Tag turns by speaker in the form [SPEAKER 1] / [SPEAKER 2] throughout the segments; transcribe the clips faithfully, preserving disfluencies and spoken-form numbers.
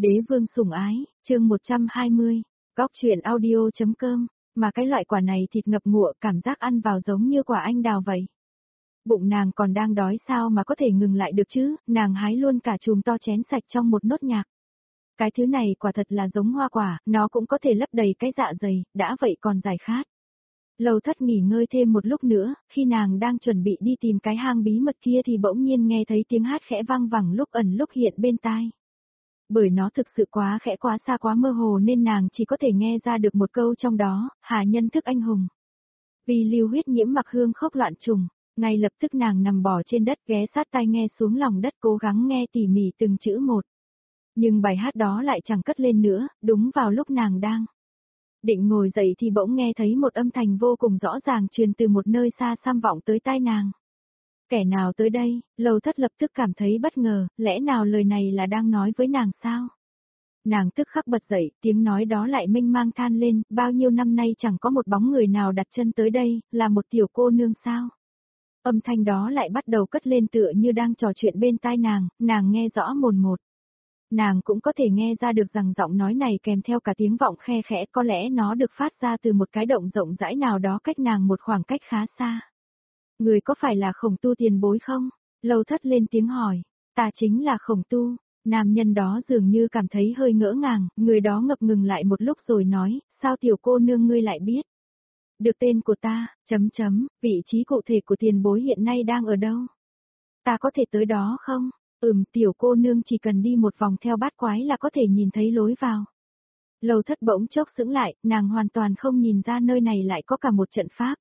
[SPEAKER 1] Đế vương sủng ái, chương một trăm hai mươi, Góc truyện audio.com, mà cái loại quả này thịt ngập ngụa cảm giác ăn vào giống như quả anh đào vậy. Bụng nàng còn đang đói sao mà có thể ngừng lại được chứ, nàng hái luôn cả chùm to chén sạch trong một nốt nhạc. Cái thứ này quả thật là giống hoa quả, nó cũng có thể lấp đầy cái dạ dày, đã vậy còn giải khát. Lầu Thất nghỉ ngơi thêm một lúc nữa, khi nàng đang chuẩn bị đi tìm cái hang bí mật kia thì bỗng nhiên nghe thấy tiếng hát khẽ vang vẳng lúc ẩn lúc hiện bên tai. Bởi nó thực sự quá khẽ quá xa quá mơ hồ nên nàng chỉ có thể nghe ra được một câu trong đó, hạ nhân thức anh hùng. Vì lưu huyết nhiễm mặc hương khốc loạn trùng, ngay lập tức nàng nằm bò trên đất ghé sát tai nghe xuống lòng đất cố gắng nghe tỉ mỉ từng chữ một. Nhưng bài hát đó lại chẳng cất lên nữa, đúng vào lúc nàng đang định ngồi dậy thì bỗng nghe thấy một âm thanh vô cùng rõ ràng truyền từ một nơi xa xăm vọng tới tai nàng. Kẻ nào tới đây? Lầu Thất lập tức cảm thấy bất ngờ, lẽ nào lời này là đang nói với nàng sao? Nàng tức khắc bật dậy, tiếng nói đó lại mênh mang than lên, bao nhiêu năm nay chẳng có một bóng người nào đặt chân tới đây, là một tiểu cô nương sao? Âm thanh đó lại bắt đầu cất lên tựa như đang trò chuyện bên tai nàng, nàng nghe rõ mồn một. Nàng cũng có thể nghe ra được rằng giọng nói này kèm theo cả tiếng vọng khe khẽ, có lẽ nó được phát ra từ một cái động rộng rãi nào đó cách nàng một khoảng cách khá xa. Người có phải là Khổng Tu tiền bối không? Lầu Thất lên tiếng hỏi. Ta chính là Khổng Tu. Nam nhân đó dường như cảm thấy hơi ngỡ ngàng, người đó ngập ngừng lại một lúc rồi nói, sao tiểu cô nương ngươi lại biết? Được tên của ta, chấm chấm, vị trí cụ thể của tiền bối hiện nay đang ở đâu? Ta có thể tới đó không? Ừm, tiểu cô nương chỉ cần đi một vòng theo bát quái là có thể nhìn thấy lối vào. Lầu Thất bỗng chốc sững lại, nàng hoàn toàn không nhìn ra nơi này lại có cả một trận pháp.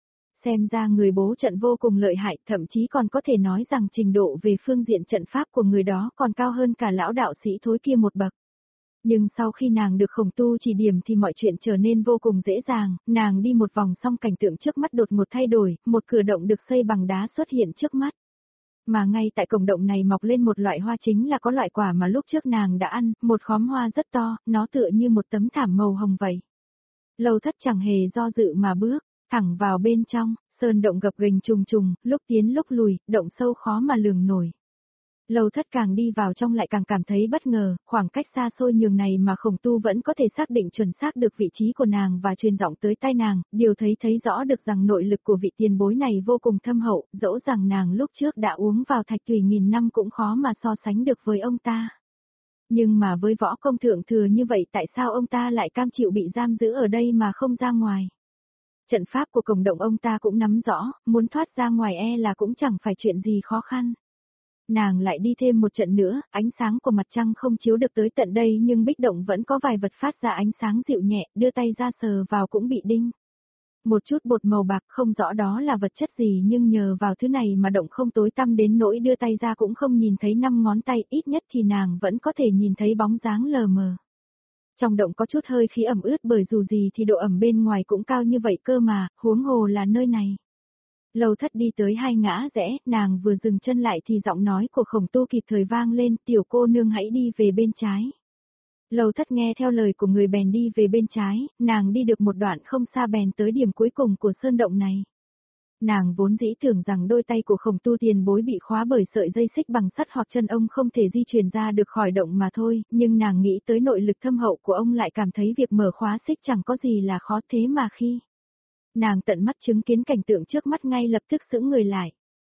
[SPEAKER 1] Xem ra người bố trận vô cùng lợi hại, thậm chí còn có thể nói rằng trình độ về phương diện trận pháp của người đó còn cao hơn cả lão đạo sĩ thối kia một bậc. Nhưng sau khi nàng được Khổng Tu chỉ điểm thì mọi chuyện trở nên vô cùng dễ dàng, nàng đi một vòng xong cảnh tượng trước mắt đột ngột thay đổi, một cửa động được xây bằng đá xuất hiện trước mắt. Mà ngay tại cổng động này mọc lên một loại hoa chính là có loại quả mà lúc trước nàng đã ăn, một khóm hoa rất to, nó tựa như một tấm thảm màu hồng vậy. Lầu Thất chẳng hề do dự mà bước thẳng vào bên trong, sơn động gập ghềnh trùng trùng, lúc tiến lúc lùi, động sâu khó mà lường nổi. Lầu Thất càng đi vào trong lại càng cảm thấy bất ngờ, khoảng cách xa xôi nhường này mà Khổng Tu vẫn có thể xác định chuẩn xác được vị trí của nàng và truyền giọng tới tai nàng, điều thấy thấy rõ được rằng nội lực của vị tiền bối này vô cùng thâm hậu, dẫu rằng nàng lúc trước đã uống vào thạch tùy nghìn năm cũng khó mà so sánh được với ông ta. Nhưng mà với võ công thượng thừa như vậy tại sao ông ta lại cam chịu bị giam giữ ở đây mà không ra ngoài? Trận pháp của cổng động ông ta cũng nắm rõ, muốn thoát ra ngoài e là cũng chẳng phải chuyện gì khó khăn. Nàng lại đi thêm một trận nữa, ánh sáng của mặt trăng không chiếu được tới tận đây nhưng bích động vẫn có vài vật phát ra ánh sáng dịu nhẹ, đưa tay ra sờ vào cũng bị đinh. Một chút bột màu bạc không rõ đó là vật chất gì nhưng nhờ vào thứ này mà động không tối tăm đến nỗi đưa tay ra cũng không nhìn thấy năm ngón tay, ít nhất thì nàng vẫn có thể nhìn thấy bóng dáng lờ mờ. Trong động có chút hơi khí ẩm ướt bởi dù gì thì độ ẩm bên ngoài cũng cao như vậy cơ mà, huống hồ là nơi này. Lầu Thất đi tới hai ngã rẽ, nàng vừa dừng chân lại thì giọng nói của Khổng Tu kịp thời vang lên, tiểu cô nương hãy đi về bên trái. Lầu Thất nghe theo lời của người bèn đi về bên trái, nàng đi được một đoạn không xa bèn tới điểm cuối cùng của sơn động này. Nàng vốn dĩ tưởng rằng đôi tay của Khổng Tu tiền bối bị khóa bởi sợi dây xích bằng sắt hoặc chân ông không thể di chuyển ra được khỏi động mà thôi, nhưng nàng nghĩ tới nội lực thâm hậu của ông lại cảm thấy việc mở khóa xích chẳng có gì là khó thế mà khi nàng tận mắt chứng kiến cảnh tượng trước mắt ngay lập tức sững người lại.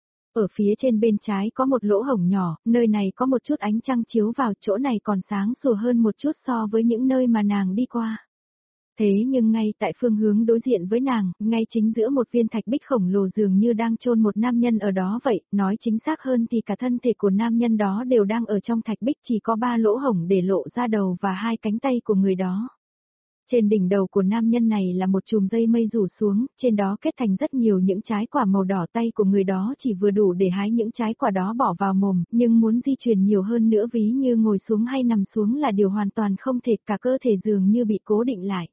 [SPEAKER 1] Ở phía trên bên trái có một lỗ hổng nhỏ, nơi này có một chút ánh trăng chiếu vào, chỗ này còn sáng sủa hơn một chút so với những nơi mà nàng đi qua. Thế nhưng ngay tại phương hướng đối diện với nàng, ngay chính giữa một viên thạch bích khổng lồ dường như đang chôn một nam nhân ở đó vậy, nói chính xác hơn thì cả thân thể của nam nhân đó đều đang ở trong thạch bích, chỉ có ba lỗ hổng để lộ ra đầu và hai cánh tay của người đó. Trên đỉnh đầu của nam nhân này là một chùm dây mây rủ xuống, trên đó kết thành rất nhiều những trái quả màu đỏ, tay của người đó chỉ vừa đủ để hái những trái quả đó bỏ vào mồm, nhưng muốn di chuyển nhiều hơn nữa ví như ngồi xuống hay nằm xuống là điều hoàn toàn không thể, cả cơ thể dường như bị cố định lại.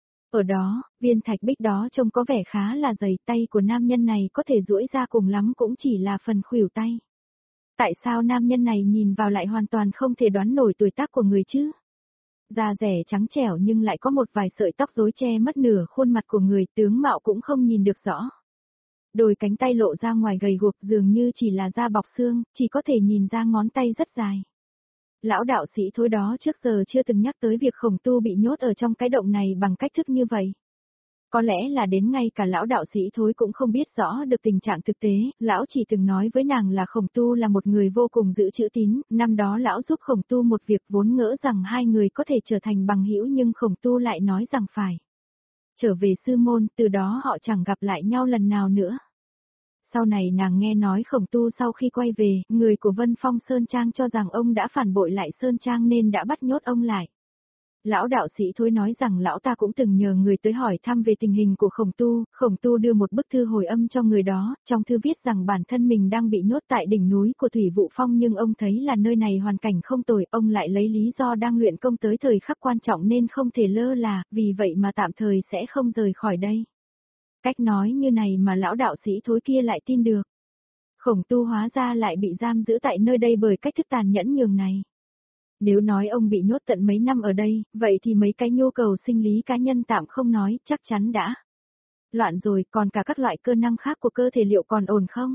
[SPEAKER 1] Ở đó, viên thạch bích đó trông có vẻ khá là dày, tay của nam nhân này có thể duỗi ra cùng lắm cũng chỉ là phần khuỷu tay. Tại sao nam nhân này nhìn vào lại hoàn toàn không thể đoán nổi tuổi tác của người chứ? Da rẻ trắng trẻo nhưng lại có một vài sợi tóc rối che mất nửa khuôn mặt của người, tướng mạo cũng không nhìn được rõ. Đôi cánh tay lộ ra ngoài gầy guộc dường như chỉ là da bọc xương, chỉ có thể nhìn ra ngón tay rất dài. Lão đạo sĩ thối đó trước giờ chưa từng nhắc tới việc Khổng Tu bị nhốt ở trong cái động này bằng cách thức như vậy. Có lẽ là đến ngay cả lão đạo sĩ thối cũng không biết rõ được tình trạng thực tế, lão chỉ từng nói với nàng là Khổng Tu là một người vô cùng giữ chữ tín, năm đó lão giúp Khổng Tu một việc vốn ngỡ rằng hai người có thể trở thành bằng hữu nhưng Khổng Tu lại nói rằng phải trở về sư môn, từ đó họ chẳng gặp lại nhau lần nào nữa. Sau này nàng nghe nói Khổng Tu sau khi quay về, người của Vân Phong Sơn Trang cho rằng ông đã phản bội lại Sơn Trang nên đã bắt nhốt ông lại. Lão đạo sĩ thối nói rằng lão ta cũng từng nhờ người tới hỏi thăm về tình hình của Khổng Tu, Khổng Tu đưa một bức thư hồi âm cho người đó, trong thư viết rằng bản thân mình đang bị nhốt tại đỉnh núi của Thủy Vụ Phong nhưng ông thấy là nơi này hoàn cảnh không tồi, ông lại lấy lý do đang luyện công tới thời khắc quan trọng nên không thể lơ là, vì vậy mà tạm thời sẽ không rời khỏi đây. Cách nói như này mà lão đạo sĩ thối kia lại tin được. Khổng Tu hóa ra lại bị giam giữ tại nơi đây bởi cách thức tàn nhẫn nhường này. Nếu nói ông bị nhốt tận mấy năm ở đây, vậy thì mấy cái nhu cầu sinh lý cá nhân tạm không nói, chắc chắn đã loạn rồi, còn cả các loại cơ năng khác của cơ thể liệu còn ổn không?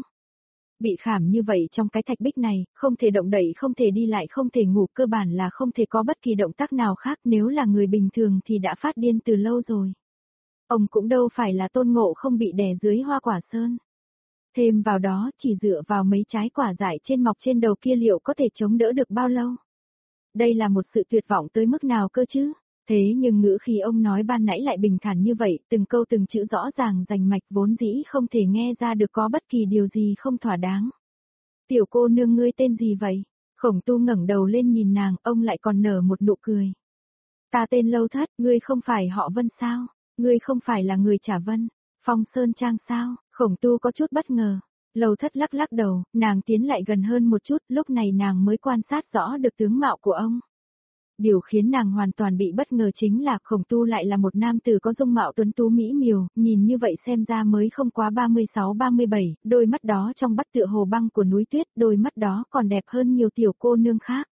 [SPEAKER 1] Bị khảm như vậy trong cái thạch bích này, không thể động đậy, không thể đi lại, không thể ngủ, cơ bản là không thể có bất kỳ động tác nào khác, nếu là người bình thường thì đã phát điên từ lâu rồi. Ông cũng đâu phải là Tôn Ngộ không bị đè dưới hoa quả sơn. Thêm vào đó, chỉ dựa vào mấy trái quả dại trên mọc trên đầu kia liệu có thể chống đỡ được bao lâu? Đây là một sự tuyệt vọng tới mức nào cơ chứ? Thế nhưng ngữ khí ông nói ban nãy lại bình thản như vậy, từng câu từng chữ rõ ràng rành mạch vốn dĩ không thể nghe ra được có bất kỳ điều gì không thỏa đáng. Tiểu cô nương ngươi tên gì vậy? Khổng Tu ngẩng đầu lên nhìn nàng, ông lại còn nở một nụ cười. Ta tên Lâu Thất, ngươi không phải họ Vân sao? Ngươi không phải là người Trả Vân, Phong Sơn Trang sao? Khổng Tu có chút bất ngờ. Lâu Thất lắc lắc đầu, nàng tiến lại gần hơn một chút, lúc này nàng mới quan sát rõ được tướng mạo của ông. Điều khiến nàng hoàn toàn bị bất ngờ chính là Khổng Tu lại là một nam tử có dung mạo tuấn tú mỹ miều, nhìn như vậy xem ra mới không quá ba mươi sáu ba mươi bảy, đôi mắt đó trong bắt tựa hồ băng của núi tuyết, đôi mắt đó còn đẹp hơn nhiều tiểu cô nương khác.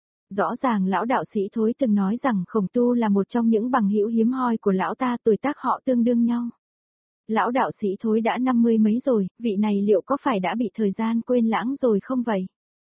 [SPEAKER 1] Rõ ràng lão đạo sĩ thối từng nói rằng Khổng Tu là một trong những bằng hữu hiếm hoi của lão ta, tuổi tác họ tương đương nhau. Lão đạo sĩ thối đã năm mươi mấy rồi, vị này liệu có phải đã bị thời gian quên lãng rồi không vậy?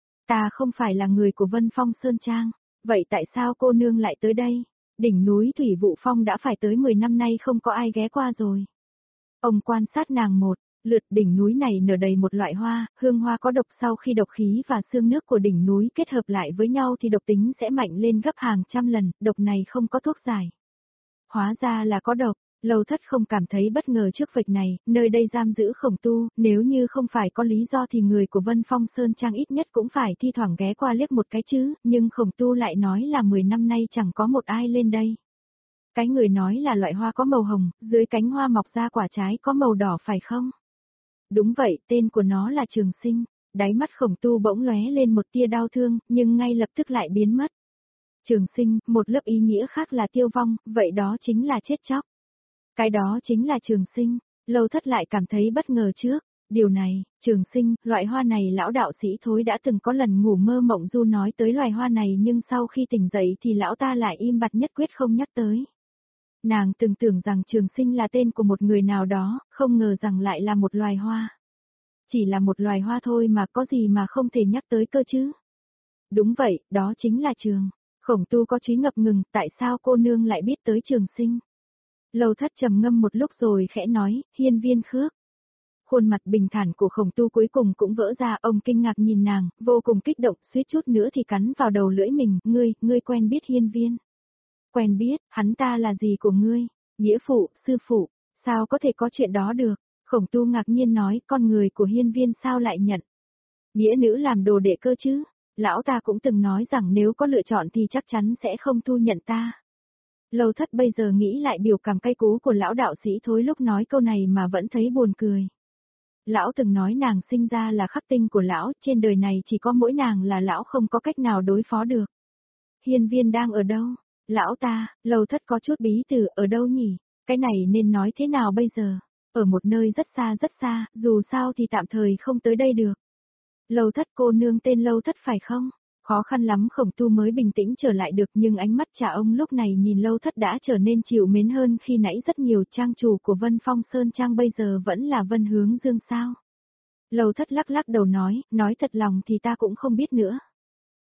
[SPEAKER 1] Ta không phải là người của Vân Phong Sơn Trang, vậy tại sao cô nương lại tới đây? Đỉnh núi Thủy Vụ Phong đã phải tới mười năm nay không có ai ghé qua rồi. Ông quan sát nàng một lượt, đỉnh núi này nở đầy một loại hoa, hương hoa có độc, sau khi độc khí và xương nước của đỉnh núi kết hợp lại với nhau thì độc tính sẽ mạnh lên gấp hàng trăm lần, độc này không có thuốc giải. Hóa ra là có độc. Lâu Thất không cảm thấy bất ngờ trước việc này, nơi đây giam giữ Khổng Tu, nếu như không phải có lý do thì người của Vân Phong Sơn Trang ít nhất cũng phải thi thoảng ghé qua liếc một cái chứ, nhưng Khổng Tu lại nói là mười năm nay chẳng có một ai lên đây. Cái người nói là loại hoa có màu hồng, dưới cánh hoa mọc ra quả trái có màu đỏ phải không? Đúng vậy, tên của nó là Trường Sinh. Đáy mắt Khổng Tu bỗng lóe lên một tia đau thương, nhưng ngay lập tức lại biến mất. Trường Sinh, một lớp ý nghĩa khác là tiêu vong, vậy đó chính là chết chóc. Cái đó chính là Trường Sinh. Lâu Thất lại cảm thấy bất ngờ trước. Điều này, Trường Sinh, loại hoa này lão đạo sĩ thối đã từng có lần ngủ mơ mộng du nói tới loài hoa này nhưng sau khi tỉnh dậy thì lão ta lại im bặt nhất quyết không nhắc tới. Nàng từng tưởng rằng Trường Sinh là tên của một người nào đó, không ngờ rằng lại là một loài hoa. Chỉ là một loài hoa thôi mà có gì mà không thể nhắc tới cơ chứ. Đúng vậy, đó chính là Trường. Khổng Tu có trí ngập ngừng, tại sao cô nương lại biết tới Trường Sinh? Lâu Thất trầm ngâm một lúc rồi khẽ nói, Hiên Viên Khước. Khuôn mặt bình thản của Khổng Tu cuối cùng cũng vỡ ra, ông kinh ngạc nhìn nàng, vô cùng kích động, suýt chút nữa thì cắn vào đầu lưỡi mình, ngươi, ngươi quen biết Hiên Viên. Quen biết, hắn ta là gì của ngươi? Nghĩa phụ, sư phụ, sao có thể có chuyện đó được? Khổng Tu ngạc nhiên nói, con người của Hiên Viên sao lại nhận nghĩa nữ làm đồ đệ cơ chứ? Lão ta cũng từng nói rằng nếu có lựa chọn thì chắc chắn sẽ không thu nhận ta. Lâu Thất bây giờ nghĩ lại biểu cảm cay cú của lão đạo sĩ thối lúc nói câu này mà vẫn thấy buồn cười. Lão từng nói nàng sinh ra là khắc tinh của lão, trên đời này chỉ có mỗi nàng là lão không có cách nào đối phó được. Hiên Viên đang ở đâu? Lão ta, Lâu Thất có chút bí từ, ở đâu nhỉ? Cái này nên nói thế nào bây giờ? Ở một nơi rất xa rất xa, dù sao thì tạm thời không tới đây được. Lâu Thất, cô nương tên Lâu Thất phải không? Khó khăn lắm Khổng Tu mới bình tĩnh trở lại được, nhưng ánh mắt cha ông lúc này nhìn Lâu Thất đã trở nên chịu mến hơn khi nãy rất nhiều. Trang chủ của Vân Phong Sơn Trang bây giờ vẫn là Vân Hướng Dương sao? Lâu Thất lắc lắc đầu nói, nói thật lòng thì ta cũng không biết nữa.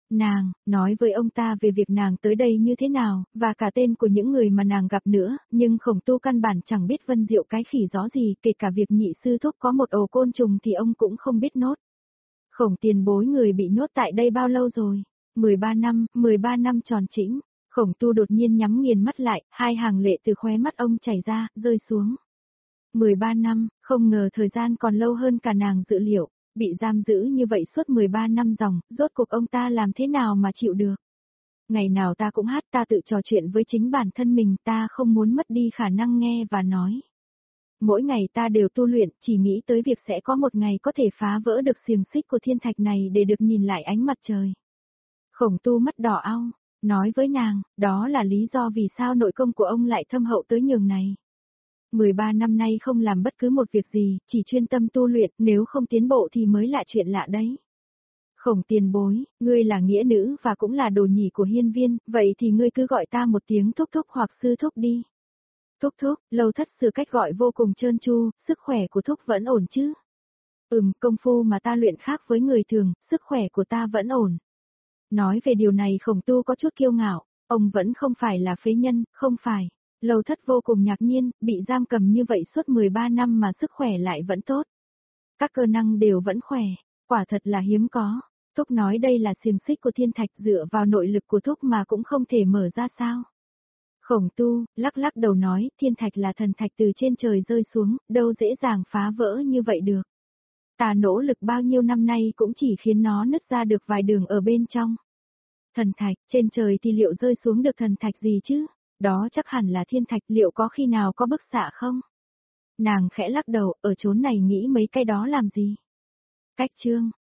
[SPEAKER 1] Nàng, nói với ông ta về việc nàng tới đây như thế nào, và cả tên của những người mà nàng gặp nữa, nhưng Khổng Tu căn bản chẳng biết Vân Diệu cái khỉ gió gì, kể cả việc nhị sư thúc có một ổ côn trùng thì ông cũng không biết nốt. Khổng tiền bối người bị nhốt tại đây bao lâu rồi? mười ba năm, mười ba năm tròn chỉnh. Khổng Tu đột nhiên nhắm nghiền mắt lại, hai hàng lệ từ khóe mắt ông chảy ra, rơi xuống. mười ba năm, không ngờ thời gian còn lâu hơn cả nàng dự liệu, bị giam giữ như vậy suốt mười ba năm dòng, rốt cuộc ông ta làm thế nào mà chịu được. Ngày nào ta cũng hát, ta tự trò chuyện với chính bản thân mình, ta không muốn mất đi khả năng nghe và nói. Mỗi ngày ta đều tu luyện, chỉ nghĩ tới việc sẽ có một ngày có thể phá vỡ được xiềng xích của thiên thạch này để được nhìn lại ánh mặt trời. Khổng Tu mắt đỏ ao, nói với nàng, đó là lý do vì sao nội công của ông lại thâm hậu tới nhường này. mười ba năm nay không làm bất cứ một việc gì, chỉ chuyên tâm tu luyện, nếu không tiến bộ thì mới là chuyện lạ đấy. Khổng tiền bối, ngươi là nghĩa nữ và cũng là đồ nhỉ của hiên viên, vậy thì ngươi cứ gọi ta một tiếng thúc thúc hoặc sư thúc đi. Thúc thúc, Lâu Thất Sử cách gọi vô cùng trơn tru, sức khỏe của thúc vẫn ổn chứ? Ừm, công phu mà ta luyện khác với người thường, sức khỏe của ta vẫn ổn. Nói về điều này Khổng Tu có chút kiêu ngạo, ông vẫn không phải là phế nhân, không phải. Lâu Thất vô cùng ngạc nhiên, bị giam cầm như vậy suốt mười ba năm mà sức khỏe lại vẫn tốt. Các cơ năng đều vẫn khỏe, quả thật là hiếm có. Thúc nói đây là xiềng xích của thiên thạch, dựa vào nội lực của thúc mà cũng không thể mở ra sao. Khổng Tu, lắc lắc đầu nói, thiên thạch là thần thạch từ trên trời rơi xuống, đâu dễ dàng phá vỡ như vậy được. Ta nỗ lực bao nhiêu năm nay cũng chỉ khiến nó nứt ra được vài đường ở bên trong. Thần thạch, trên trời thì liệu rơi xuống được thần thạch gì chứ? Đó chắc hẳn là thiên thạch, liệu có khi nào có bức xạ không? Nàng khẽ lắc đầu, ở chốn này nghĩ mấy cái đó làm gì? Cách chương